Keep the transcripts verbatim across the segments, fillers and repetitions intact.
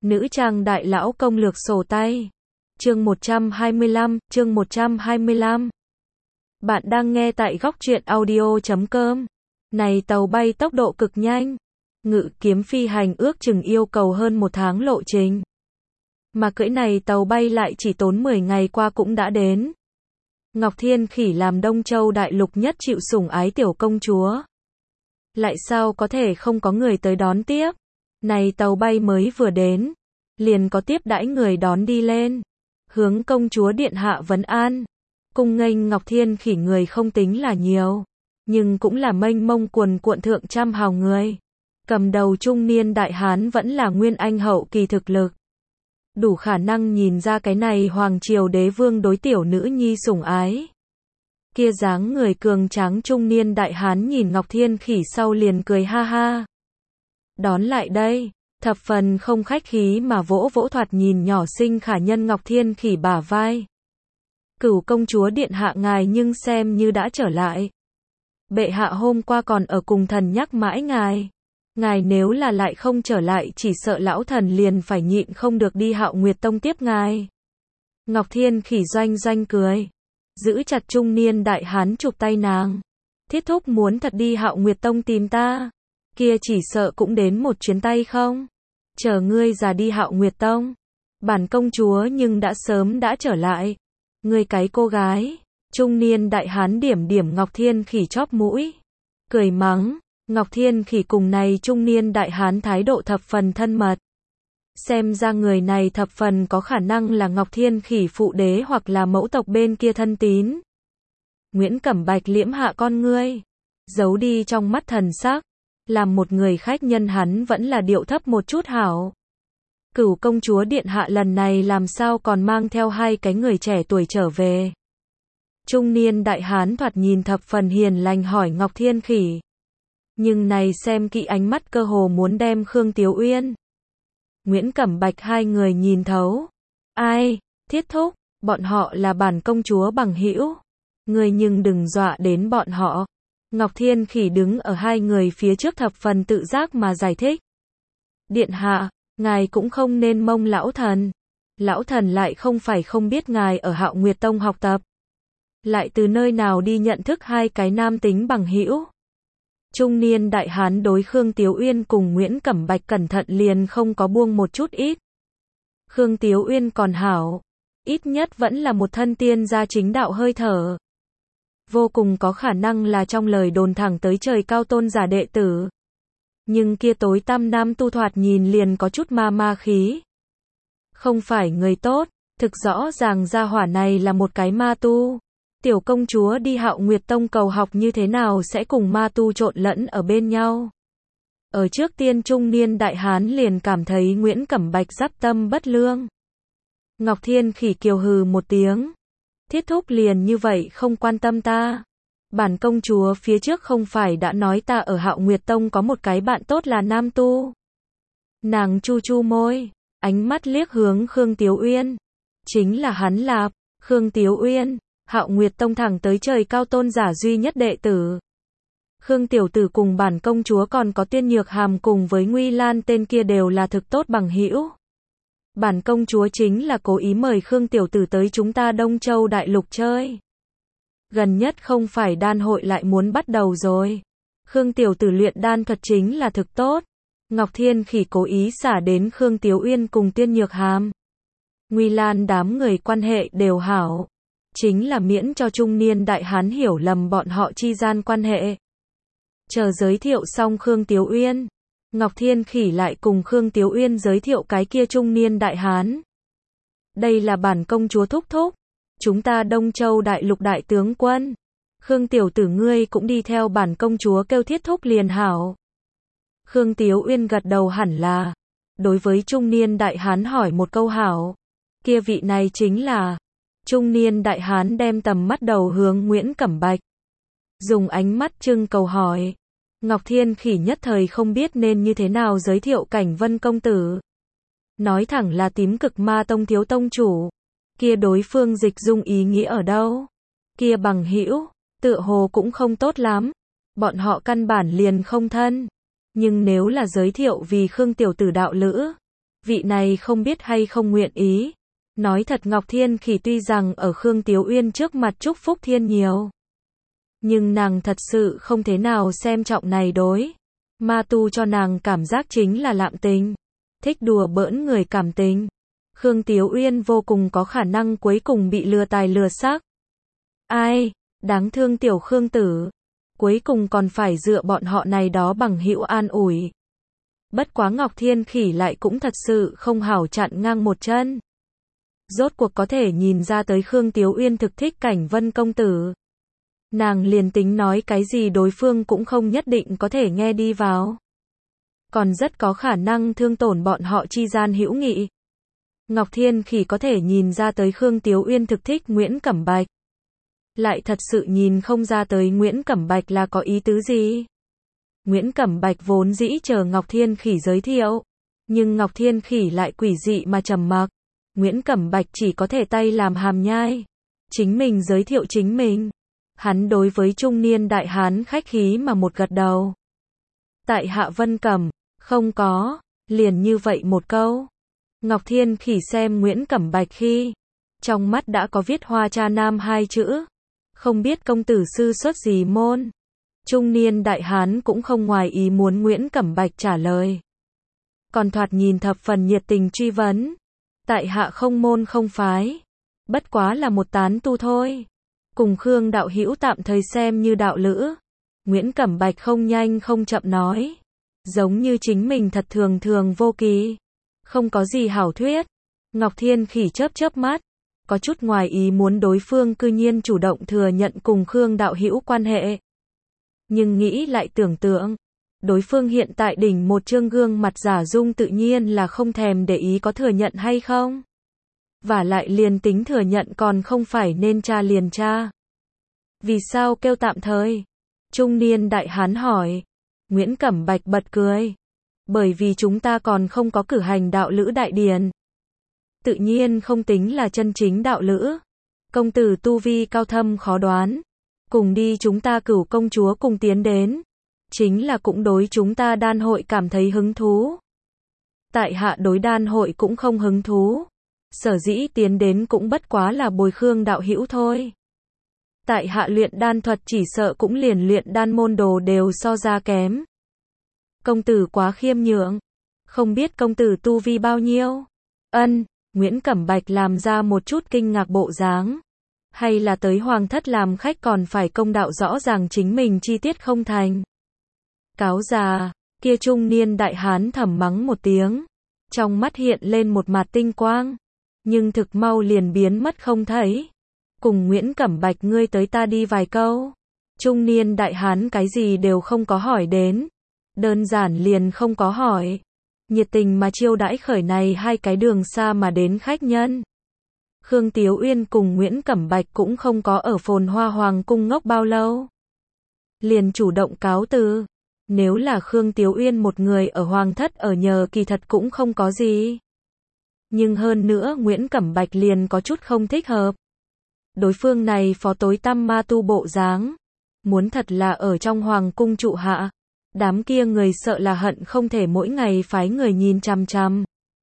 Nữ trang đại lão công lược sổ tay. Chương một trăm hai mươi lăm, chương một trăm hai mươi lăm. Bạn đang nghe tại góc truyện audio chấm com. Này tàu bay tốc độ cực nhanh. Ngự kiếm phi hành ước chừng yêu cầu hơn một tháng lộ trình. Mà cưỡi này tàu bay lại chỉ tốn mười ngày qua cũng đã đến. Ngọc Thiên Khỉ làm Đông Châu đại lục nhất chịu sủng ái tiểu công chúa. Lại sao có thể không có người tới đón tiếp. Này tàu bay mới vừa đến, liền có tiếp đãi người đón đi lên. Hướng công chúa điện hạ vấn an. Cung nghênh Ngọc Thiên Khỉ người không tính là nhiều, nhưng cũng là mênh mông cuồn cuộn thượng trăm hào người. Cầm đầu trung niên đại hán vẫn là nguyên anh hậu kỳ thực lực. Đủ khả năng nhìn ra cái này hoàng triều đế vương đối tiểu nữ nhi sủng ái. Kia dáng người cường tráng trung niên đại hán nhìn Ngọc Thiên Khỉ sau liền cười ha ha. Đón lại đây, thập phần không khách khí mà vỗ vỗ thoạt nhìn nhỏ xinh khả nhân Ngọc Thiên Khỉ bả vai. Cửu công chúa điện hạ ngài nhưng xem như đã trở lại. Bệ hạ hôm qua còn ở cùng thần nhắc mãi ngài. Ngài nếu là lại không trở lại chỉ sợ lão thần liền phải nhịn không được đi Hạo Nguyệt Tông tiếp ngài. Ngọc Thiên Khỉ doanh doanh cười. Giữ chặt trung niên đại hán chụp tay nàng. Thiết thúc muốn thật đi Hạo Nguyệt Tông tìm ta. Kia chỉ sợ cũng đến một chuyến tay không? Chờ ngươi già đi Hạo Nguyệt Tông. Bản công chúa nhưng đã sớm đã trở lại. Ngươi cái cô gái. Trung niên đại hán điểm điểm Ngọc Thiên Khỉ chóp mũi. Cười mắng. Ngọc Thiên Khỉ cùng này trung niên đại hán thái độ thập phần thân mật. Xem ra người này thập phần có khả năng là Ngọc Thiên Khỉ phụ đế hoặc là mẫu tộc bên kia thân tín. Nguyễn Cẩm Bạch liễm hạ con ngươi. Giấu đi trong mắt thần sắc. Làm một người khách nhân hắn vẫn là điệu thấp một chút hảo. Cửu công chúa điện hạ lần này làm sao còn mang theo hai cái người trẻ tuổi trở về. Trung niên đại hán thoạt nhìn thập phần hiền lành hỏi Ngọc Thiên Khỉ. Nhưng này xem kỹ ánh mắt cơ hồ muốn đem Khương Tiếu Uyên, Nguyễn Cẩm Bạch hai người nhìn thấu. Ai, thiết thúc, bọn họ là bản công chúa bằng hữu. Người nhưng đừng dọa đến bọn họ. Ngọc Thiên Khỉ đứng ở hai người phía trước thập phần tự giác mà giải thích. Điện hạ, ngài cũng không nên mông lão thần. Lão thần lại không phải không biết ngài ở Hạo Nguyệt Tông học tập. Lại từ nơi nào đi nhận thức hai cái nam tính bằng hữu. Trung niên đại hán đối Khương Tiếu Uyên cùng Nguyễn Cẩm Bạch cẩn thận liền không có buông một chút ít. Khương Tiếu Uyên còn hảo. Ít nhất vẫn là một thân tiên gia chính đạo hơi thở. Vô cùng có khả năng là trong lời đồn thẳng tới trời cao tôn giả đệ tử. Nhưng kia tối tăm nam tu thoạt nhìn liền có chút ma ma khí. Không phải người tốt, thực rõ ràng gia hỏa này là một cái ma tu. Tiểu công chúa đi Hạo Nguyệt Tông cầu học như thế nào sẽ cùng ma tu trộn lẫn ở bên nhau. Ở trước tiên trung niên đại hán liền cảm thấy Nguyễn Cẩm Bạch giáp tâm bất lương. Ngọc Thiên Khỉ kiều hừ một tiếng. Thiết thúc liền như vậy không quan tâm ta. Bản công chúa phía trước không phải đã nói ta ở Hạo Nguyệt Tông có một cái bạn tốt là nam tu. Nàng chu chu môi, ánh mắt liếc hướng Khương Tiếu Uyên. Chính là hắn lạp, Khương Tiếu Uyên, Hạo Nguyệt Tông thẳng tới trời cao tôn giả duy nhất đệ tử. Khương tiểu tử cùng bản công chúa còn có Tiên Nhược Hàm cùng với Nguy Lan tên kia đều là thực tốt bằng hữu. Bản công chúa chính là cố ý mời Khương tiểu tử tới chúng ta Đông Châu đại lục chơi. Gần nhất không phải đan hội lại muốn bắt đầu rồi. Khương tiểu tử luyện đan thuật chính là thực tốt. Ngọc Thiên Khỉ cố ý xả đến Khương Tiếu Uyên cùng Tiên Nhược Hàm. Nguy Lan đám người quan hệ đều hảo. Chính là miễn cho trung niên đại hán hiểu lầm bọn họ chi gian quan hệ. Chờ giới thiệu xong Khương Tiếu Uyên, Ngọc Thiên Khỉ lại cùng Khương Tiếu Uyên giới thiệu cái kia trung niên đại hán. Đây là bản công chúa thúc thúc. Chúng ta Đông Châu đại lục đại tướng quân. Khương tiểu tử ngươi cũng đi theo bản công chúa kêu thiết thúc liền hảo. Khương Tiếu Uyên gật đầu hẳn là. Đối với trung niên đại hán hỏi một câu hảo. Kia vị này chính là. Trung niên đại hán đem tầm mắt đầu hướng Nguyễn Cẩm Bạch. Dùng ánh mắt trưng cầu hỏi. Ngọc Thiên Khỉ nhất thời không biết nên như thế nào giới thiệu Cảnh Vân công tử. Nói thẳng là Tím Cực Ma Tông thiếu tông chủ. Kia đối phương dịch dung ý nghĩa ở đâu? Kia bằng hữu, tựa hồ cũng không tốt lắm. Bọn họ căn bản liền không thân. Nhưng nếu là giới thiệu vì Khương tiểu tử đạo lữ, vị này không biết hay không nguyện ý. Nói thật Ngọc Thiên Khỉ tuy rằng ở Khương Tiếu Uyên trước mặt chúc phúc thiên nhiều, nhưng nàng thật sự không thế nào xem trọng này đối. Ma tu cho nàng cảm giác chính là lạm tình, thích đùa bỡn người cảm tình. Khương Tiếu Uyên vô cùng có khả năng cuối cùng bị lừa tài lừa xác. Ai, đáng thương tiểu Khương tử, cuối cùng còn phải dựa bọn họ này đó bằng hữu an ủi. Bất quá Ngọc Thiên Khỉ lại cũng thật sự không hảo chặn ngang một chân. Rốt cuộc có thể nhìn ra tới Khương Tiếu Uyên thực thích Cảnh Vân công tử. Nàng liền tính nói cái gì đối phương cũng không nhất định có thể nghe đi vào. Còn rất có khả năng thương tổn bọn họ chi gian hữu nghị. Ngọc Thiên Khỉ có thể nhìn ra tới Khương Tiếu Uyên thực thích Nguyễn Cẩm Bạch. Lại thật sự nhìn không ra tới Nguyễn Cẩm Bạch là có ý tứ gì. Nguyễn Cẩm Bạch vốn dĩ chờ Ngọc Thiên Khỉ giới thiệu. Nhưng Ngọc Thiên Khỉ lại quỷ dị mà trầm mặc. Nguyễn Cẩm Bạch chỉ có thể tay làm hàm nhai. Chính mình giới thiệu chính mình. Hắn đối với trung niên đại hán khách khí mà một gật đầu. Tại Hạ Vân Cẩm, không có, liền như vậy một câu. Ngọc Thiên Khỉ xem Nguyễn Cẩm Bạch khi, trong mắt đã có viết Hoa Cha Nam hai chữ. Không biết công tử sư xuất gì môn. Trung niên đại hán cũng không ngoài ý muốn Nguyễn Cẩm Bạch trả lời. Còn thoạt nhìn thập phần nhiệt tình truy vấn. Tại hạ không môn không phái. Bất quá là một tán tu thôi. Cùng Khương đạo hữu tạm thời xem như đạo lữ. Nguyễn Cẩm Bạch không nhanh không chậm nói. Giống như chính mình thật thường thường vô kỳ. Không có gì hảo thuyết. Ngọc Thiên Khỉ chớp chớp mắt. Có chút ngoài ý muốn đối phương cư nhiên chủ động thừa nhận cùng Khương đạo hữu quan hệ. Nhưng nghĩ lại tưởng tượng. Đối phương hiện tại đỉnh một trương gương mặt giả dung tự nhiên là không thèm để ý có thừa nhận hay không. Và lại liền tính thừa nhận còn không phải nên tra liền tra. Vì sao kêu tạm thời? Trung niên đại hán hỏi. Nguyễn Cẩm Bạch bật cười. Bởi vì chúng ta còn không có cử hành đạo lữ đại điển. Tự nhiên không tính là chân chính đạo lữ. Công tử tu vi cao thâm khó đoán. Cùng đi chúng ta cửu công chúa cùng tiến đến. Chính là cũng đối chúng ta đan hội cảm thấy hứng thú. Tại hạ đối đan hội cũng không hứng thú. Sở dĩ tiến đến cũng bất quá là bồi Khương đạo hữu thôi. Tại hạ luyện đan thuật chỉ sợ cũng liền luyện đan môn đồ đều so ra kém. Công tử quá khiêm nhượng. Không biết công tử tu vi bao nhiêu? Ân, Nguyễn Cẩm Bạch làm ra một chút kinh ngạc bộ dáng. Hay là tới hoàng thất làm khách còn phải công đạo rõ ràng chính mình chi tiết không thành. Cáo già, kia trung niên đại hán thầm mắng một tiếng. Trong mắt hiện lên một mặt tinh quang. Nhưng thực mau liền biến mất không thấy. Cùng Nguyễn Cẩm Bạch ngươi tới ta đi vài câu. Trung niên đại hán cái gì đều không có hỏi đến. Đơn giản liền không có hỏi. Nhiệt tình mà chiêu đãi khởi này hai cái đường xa mà đến khách nhân. Khương Tiếu Uyên cùng Nguyễn Cẩm Bạch cũng không có ở Phồn Hoa Hoàng cung ngốc bao lâu. Liền chủ động cáo từ. Nếu là Khương Tiếu Uyên một người ở Hoàng thất ở nhờ kỳ thật cũng không có gì. Nhưng hơn nữa Nguyễn Cẩm Bạch liền có chút không thích hợp. Đối phương này phó tối tăm ma tu bộ dáng. Muốn thật là ở trong Hoàng cung trụ hạ. Đám kia người sợ là hận không thể mỗi ngày phái người nhìn chằm chằm.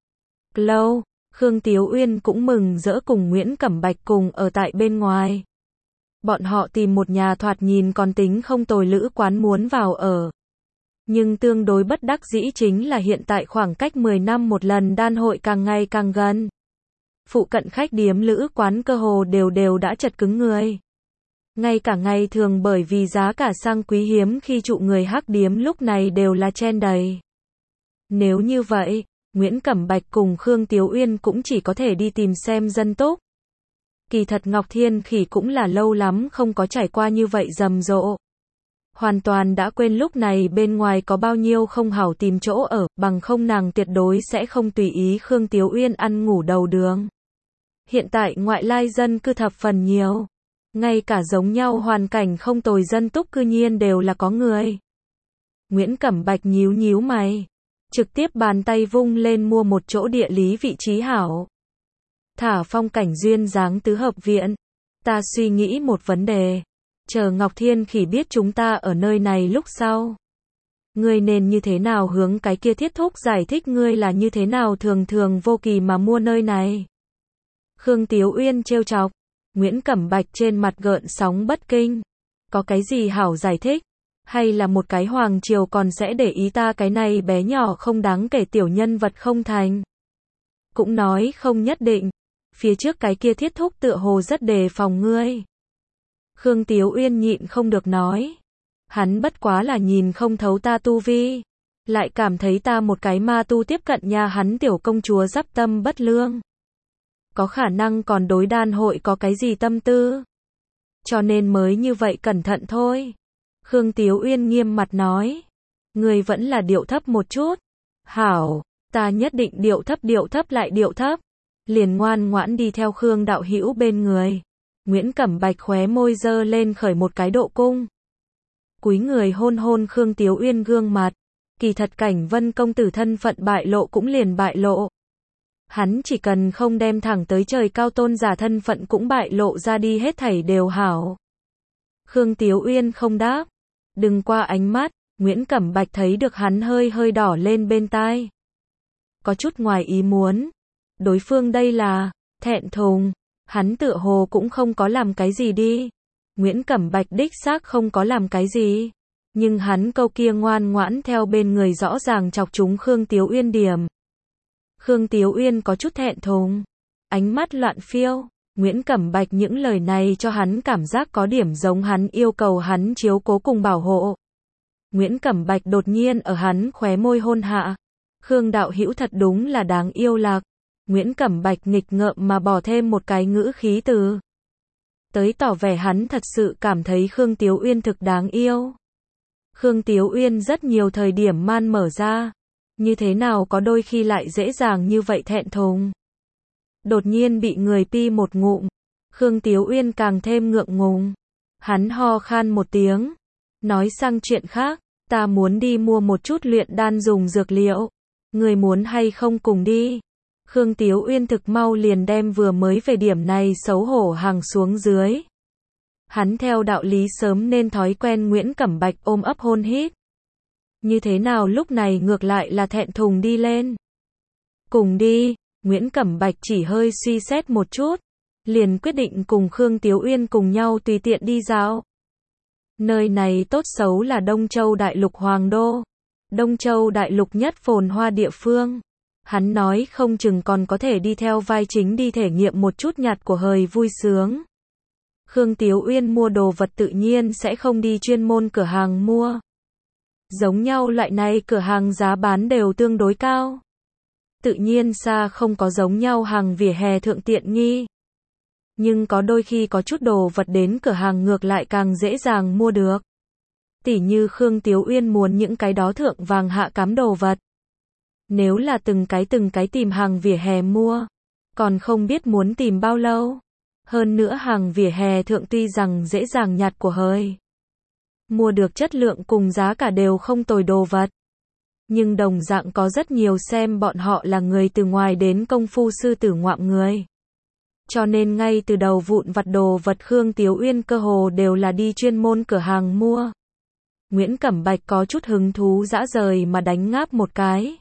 Lâu, Khương Tiếu Uyên cũng mừng rỡ cùng Nguyễn Cẩm Bạch cùng ở tại bên ngoài. Bọn họ tìm một nhà thoạt nhìn còn tính không tồi lữ quán muốn vào ở. Nhưng tương đối bất đắc dĩ chính là hiện tại khoảng cách mười năm một lần đan hội càng ngày càng gần. Phụ cận khách điếm lữ quán cơ hồ đều đều đã chật cứng người. Ngay cả ngày thường bởi vì giá cả sang quý hiếm khi trụ người hắc điếm lúc này đều là chen đầy. Nếu như vậy, Nguyễn Cẩm Bạch cùng Khương Tiếu Uyên cũng chỉ có thể đi tìm xem dân túc. Kỳ thật Ngọc Thiên Khỉ cũng là lâu lắm không có trải qua như vậy rầm rộ. Hoàn toàn đã quên lúc này bên ngoài có bao nhiêu không hảo tìm chỗ ở, bằng không nàng tuyệt đối sẽ không tùy ý Khương Tiếu Uyên ăn ngủ đầu đường. Hiện tại ngoại lai dân cư thập phần nhiều. Ngay cả giống nhau hoàn cảnh không tồi dân túc cư nhiên đều là có người. Nguyễn Cẩm Bạch nhíu nhíu mày. Trực tiếp bàn tay vung lên mua một chỗ địa lý vị trí hảo. Thả phong cảnh duyên dáng tứ hợp viện. Ta suy nghĩ một vấn đề. Chờ Ngọc Thiên Khỉ biết chúng ta ở nơi này lúc sau. Ngươi nên như thế nào hướng cái kia thiết thúc giải thích ngươi là như thế nào thường thường vô kỳ mà mua nơi này. Khương Tiếu Uyên trêu chọc. Nguyễn Cẩm Bạch trên mặt gợn sóng bất kinh. Có cái gì hảo giải thích? Hay là một cái hoàng triều còn sẽ để ý ta cái này bé nhỏ không đáng kể tiểu nhân vật không thành? Cũng nói không nhất định. Phía trước cái kia thiết thúc tựa hồ rất đề phòng ngươi. Khương Tiếu Uyên nhịn không được nói. Hắn bất quá là nhìn không thấu ta tu vi. Lại cảm thấy ta một cái ma tu tiếp cận nhà hắn tiểu công chúa giáp tâm bất lương. Có khả năng còn đối đan hội có cái gì tâm tư. Cho nên mới như vậy cẩn thận thôi. Khương Tiếu Uyên nghiêm mặt nói. Ngươi vẫn là điệu thấp một chút. Hảo, ta nhất định điệu thấp điệu thấp lại điệu thấp. Liền ngoan ngoãn đi theo Khương đạo hữu bên người. Nguyễn Cẩm Bạch khóe môi dơ lên khởi một cái độ cung. Cúi người hôn hôn Khương Tiếu Uyên gương mặt. Kỳ thật Cảnh Vân công tử thân phận bại lộ cũng liền bại lộ. Hắn chỉ cần không đem thẳng tới trời cao tôn giả thân phận cũng bại lộ ra đi hết thảy đều hảo. Khương Tiếu Uyên không đáp. Đừng qua ánh mắt. Nguyễn Cẩm Bạch thấy được hắn hơi hơi đỏ lên bên tai. Có chút ngoài ý muốn. Đối phương đây là thẹn thùng. Hắn tựa hồ cũng không có làm cái gì đi. Nguyễn Cẩm Bạch đích xác không có làm cái gì. Nhưng hắn câu kia ngoan ngoãn theo bên người rõ ràng chọc trúng Khương Tiếu Uyên điểm. Khương Tiếu Uyên có chút thẹn thùng. Ánh mắt loạn phiêu. Nguyễn Cẩm Bạch những lời này cho hắn cảm giác có điểm giống hắn yêu cầu hắn chiếu cố cùng bảo hộ. Nguyễn Cẩm Bạch đột nhiên ở hắn khóe môi hôn hạ. Khương đạo hữu thật đúng là đáng yêu lạc. Nguyễn Cẩm Bạch nghịch ngợm mà bỏ thêm một cái ngữ khí từ. Tới tỏ vẻ hắn thật sự cảm thấy Khương Tiếu Uyên thực đáng yêu. Khương Tiếu Uyên rất nhiều thời điểm man mở ra. Như thế nào có đôi khi lại dễ dàng như vậy thẹn thùng. Đột nhiên bị người pi một ngụm. Khương Tiếu Uyên càng thêm ngượng ngùng. Hắn ho khan một tiếng. Nói sang chuyện khác. Ta muốn đi mua một chút luyện đan dùng dược liệu. Người muốn hay không cùng đi? Khương Tiếu Uyên thực mau liền đem vừa mới về điểm này xấu hổ hàng xuống dưới. Hắn theo đạo lý sớm nên thói quen Nguyễn Cẩm Bạch ôm ấp hôn hít. Như thế nào lúc này ngược lại là thẹn thùng đi lên. Cùng đi, Nguyễn Cẩm Bạch chỉ hơi suy xét một chút. Liền quyết định cùng Khương Tiếu Uyên cùng nhau tùy tiện đi dạo. Nơi này tốt xấu là Đông Châu Đại Lục Hoàng Đô. Đông Châu Đại Lục nhất phồn hoa địa phương. Hắn nói không chừng còn có thể đi theo vai chính đi thể nghiệm một chút nhặt của hời vui sướng. Khương Tiếu Uyên mua đồ vật tự nhiên sẽ không đi chuyên môn cửa hàng mua. Giống nhau loại này cửa hàng giá bán đều tương đối cao. Tự nhiên xa không có giống nhau hàng vỉa hè thượng tiện nghi. Nhưng có đôi khi có chút đồ vật đến cửa hàng ngược lại càng dễ dàng mua được. Tỉ như Khương Tiếu Uyên muốn những cái đó thượng vàng hạ cám đồ vật. Nếu là từng cái từng cái tìm hàng vỉa hè mua, còn không biết muốn tìm bao lâu. Hơn nữa hàng vỉa hè thượng tuy rằng dễ dàng nhặt của hời. Mua được chất lượng cùng giá cả đều không tồi đồ vật. Nhưng đồng dạng có rất nhiều xem bọn họ là người từ ngoài đến công phu sư tử ngoạm người. Cho nên ngay từ đầu vụn vặt đồ vật Khương Tiếu Uyên cơ hồ đều là đi chuyên môn cửa hàng mua. Nguyễn Cẩm Bạch có chút hứng thú dã rời mà đánh ngáp một cái.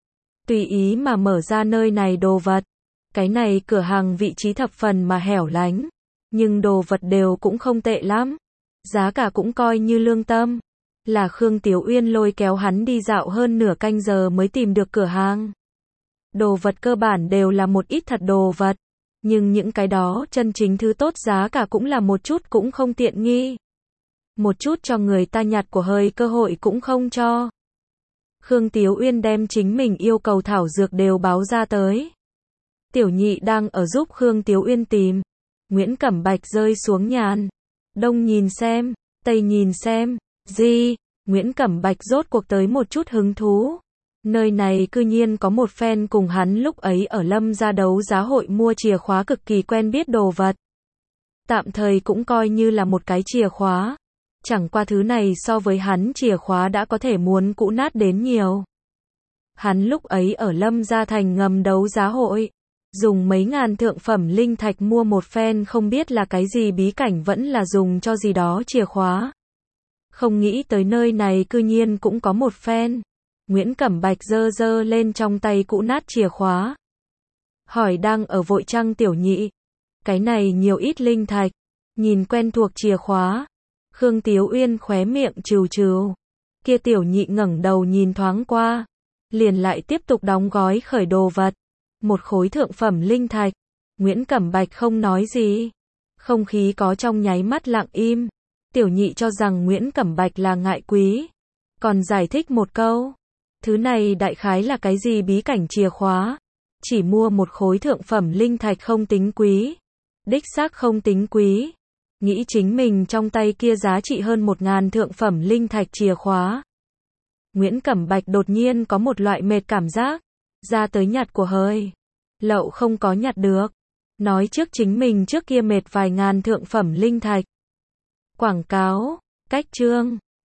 Tùy ý mà mở ra nơi này đồ vật. Cái này cửa hàng vị trí thập phần mà hẻo lánh. Nhưng đồ vật đều cũng không tệ lắm. Giá cả cũng coi như lương tâm. Là Khương Tiếu Uyên lôi kéo hắn đi dạo hơn nửa canh giờ mới tìm được cửa hàng. Đồ vật cơ bản đều là một ít thật đồ vật. Nhưng những cái đó chân chính thứ tốt giá cả cũng là một chút cũng không tiện nghi. Một chút cho người ta nhặt của hời cơ hội cũng không cho. Khương Tiếu Uyên đem chính mình yêu cầu thảo dược đều báo ra tới. Tiểu nhị đang ở giúp Khương Tiếu Uyên tìm. Nguyễn Cẩm Bạch rơi xuống nhàn. Đông nhìn xem, Tây nhìn xem, gì? Nguyễn Cẩm Bạch rốt cuộc tới một chút hứng thú. Nơi này cư nhiên có một fan cùng hắn lúc ấy ở Lâm gia đấu giá hội mua chìa khóa cực kỳ quen biết đồ vật. Tạm thời cũng coi như là một cái chìa khóa. Chẳng qua thứ này so với hắn chìa khóa đã có thể muốn cũ nát đến nhiều. Hắn lúc ấy ở Lâm gia thành ngầm đấu giá hội. Dùng mấy ngàn thượng phẩm linh thạch mua một phen không biết là cái gì bí cảnh vẫn là dùng cho gì đó chìa khóa. Không nghĩ tới nơi này cư nhiên cũng có một phen. Nguyễn Cẩm Bạch giơ giơ lên trong tay cũ nát chìa khóa. Hỏi đang ở vội chăng tiểu nhị? Cái này nhiều ít linh thạch. Nhìn quen thuộc chìa khóa. Khương Tiếu Uyên khóe miệng trừ trừ. Kia tiểu nhị ngẩng đầu nhìn thoáng qua. Liền lại tiếp tục đóng gói khởi đồ vật. Một khối thượng phẩm linh thạch. Nguyễn Cẩm Bạch không nói gì. Không khí có trong nháy mắt lặng im. Tiểu nhị cho rằng Nguyễn Cẩm Bạch là ngại quý. Còn giải thích một câu. Thứ này đại khái là cái gì bí cảnh chìa khóa. Chỉ mua một khối thượng phẩm linh thạch không tính quý. Đích xác không tính quý. Nghĩ chính mình trong tay kia giá trị hơn một ngàn thượng phẩm linh thạch chìa khóa. Nguyễn Cẩm Bạch đột nhiên có một loại mệt cảm giác. Ra tới nhặt của hơi. Lậu không có nhặt được. Nói trước chính mình trước kia mệt vài ngàn thượng phẩm linh thạch. Quảng cáo. Cách chương.